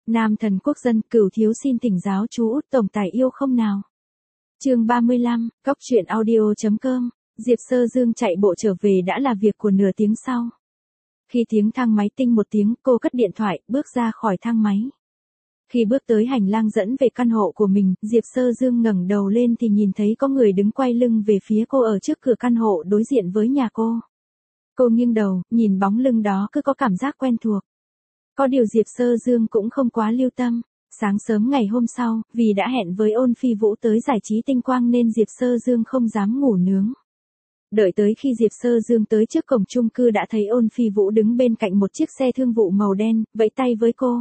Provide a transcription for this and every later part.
Nam thần quốc dân, Cửu thiếu xin thỉnh giáo chú Út tổng tài yêu không nào. Chương 35, Cóc truyện audio.com. Diệp Sơ Dương chạy bộ trở về đã là việc của nửa tiếng sau. Khi tiếng thang máy tinh một tiếng, cô cất điện thoại, bước ra khỏi thang máy. Khi bước tới hành lang dẫn về căn hộ của mình, Diệp Sơ Dương ngẩng đầu lên thì nhìn thấy có người đứng quay lưng về phía cô ở trước cửa căn hộ đối diện với nhà cô. Cô nghiêng đầu, nhìn bóng lưng đó cứ có cảm giác quen thuộc. Có điều Diệp Sơ Dương cũng không quá lưu tâm. Sáng sớm ngày hôm sau, vì đã hẹn với Ôn Phi Vũ tới giải trí tinh quang nên Diệp Sơ Dương không dám ngủ nướng. Đợi tới khi Diệp Sơ Dương tới trước cổng chung cư đã thấy Ôn Phi Vũ đứng bên cạnh một chiếc xe thương vụ màu đen, vẫy tay với cô.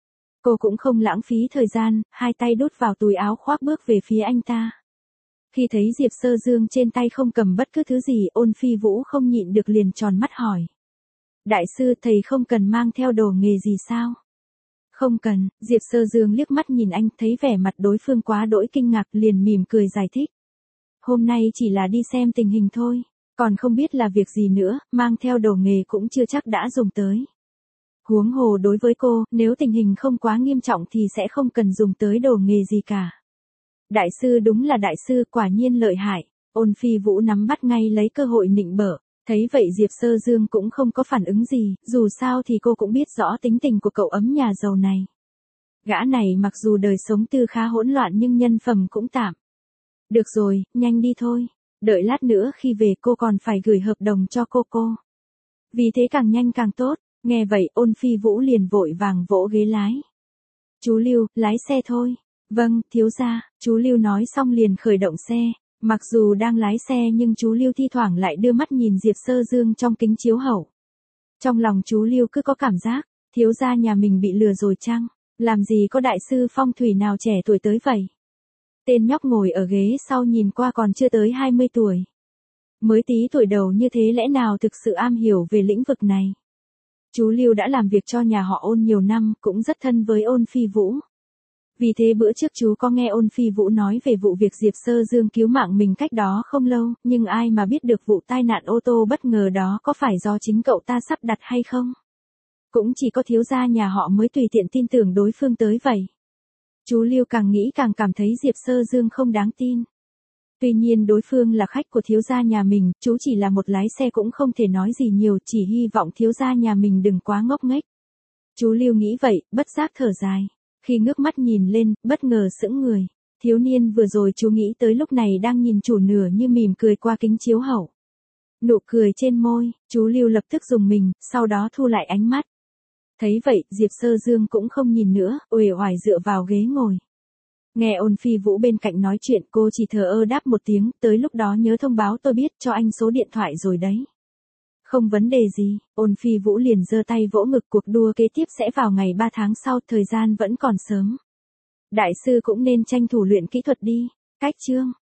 Cô cũng không lãng phí thời gian, hai tay đút vào túi áo khoác bước về phía anh ta. Khi thấy Diệp Sơ Dương trên tay không cầm bất cứ thứ gì, Ôn Phi Vũ không nhịn được liền tròn mắt hỏi. Đại sư, thầy không cần mang theo đồ nghề gì sao? Không cần, Diệp Sơ Dương liếc mắt nhìn anh, thấy vẻ mặt đối phương quá đỗi kinh ngạc liền mỉm cười giải thích. Hôm nay chỉ là đi xem tình hình thôi, còn không biết là việc gì nữa, mang theo đồ nghề cũng chưa chắc đã dùng tới. Huống hồ đối với cô, nếu tình hình không quá nghiêm trọng thì sẽ không cần dùng tới đồ nghề gì cả. Đại sư đúng là đại sư, quả nhiên lợi hại. Ôn Phi Vũ nắm bắt ngay lấy cơ hội nịnh bợ. Thấy vậy Diệp Sơ Dương cũng không có phản ứng gì, dù sao thì cô cũng biết rõ tính tình của cậu ấm nhà giàu này. Gã này mặc dù đời sống tư khá hỗn loạn nhưng nhân phẩm cũng tạm. Được rồi, nhanh đi thôi. Đợi lát nữa khi về cô còn phải gửi hợp đồng cho cô. Vì thế càng nhanh càng tốt. Nghe vậy Ôn Phi Vũ liền vội vàng vỗ ghế lái. Chú Lưu, lái xe thôi. Vâng, thiếu gia, chú Lưu nói xong liền khởi động xe. Mặc dù đang lái xe nhưng chú Lưu thi thoảng lại đưa mắt nhìn Diệp Sơ Dương trong kính chiếu hậu. Trong lòng chú Lưu cứ có cảm giác, thiếu gia nhà mình bị lừa rồi chăng? Làm gì có đại sư phong thủy nào trẻ tuổi tới vậy? Tên nhóc ngồi ở ghế sau nhìn qua còn chưa tới 20 tuổi. Mới tí tuổi đầu như thế lẽ nào thực sự am hiểu về lĩnh vực này? Chú Lưu đã làm việc cho nhà họ Ôn nhiều năm, cũng rất thân với Ôn Phi Vũ. Vì thế bữa trước chú có nghe Ôn Phi Vũ nói về vụ việc Diệp Sơ Dương cứu mạng mình cách đó không lâu, nhưng ai mà biết được vụ tai nạn ô tô bất ngờ đó có phải do chính cậu ta sắp đặt hay không? Cũng chỉ có thiếu gia nhà họ mới tùy tiện tin tưởng đối phương tới vậy. Chú Lưu càng nghĩ càng cảm thấy Diệp Sơ Dương không đáng tin. Tuy nhiên đối phương là khách của thiếu gia nhà mình, chú chỉ là một lái xe cũng không thể nói gì nhiều, chỉ hy vọng thiếu gia nhà mình đừng quá ngốc nghếch. Chú Lưu nghĩ vậy, bất giác thở dài. Khi ngước mắt nhìn lên, bất ngờ sững người. Thiếu niên vừa rồi chú nghĩ tới lúc này đang nhìn chủ nửa như mỉm cười qua kính chiếu hậu. Nụ cười trên môi, chú Lưu lập tức rùng mình, sau đó thu lại ánh mắt. Thấy vậy, Diệp Sơ Dương cũng không nhìn nữa, uể oải dựa vào ghế ngồi. Nghe Ôn Phi Vũ bên cạnh nói chuyện, cô chỉ thờ ơ đáp một tiếng, tới lúc đó nhớ thông báo tôi biết cho anh số điện thoại rồi đấy. Không vấn đề gì, Ôn Phi Vũ liền giơ tay vỗ ngực, cuộc đua kế tiếp sẽ vào ngày 3 tháng sau, thời gian vẫn còn sớm. Đại sư cũng nên tranh thủ luyện kỹ thuật đi. Cách chương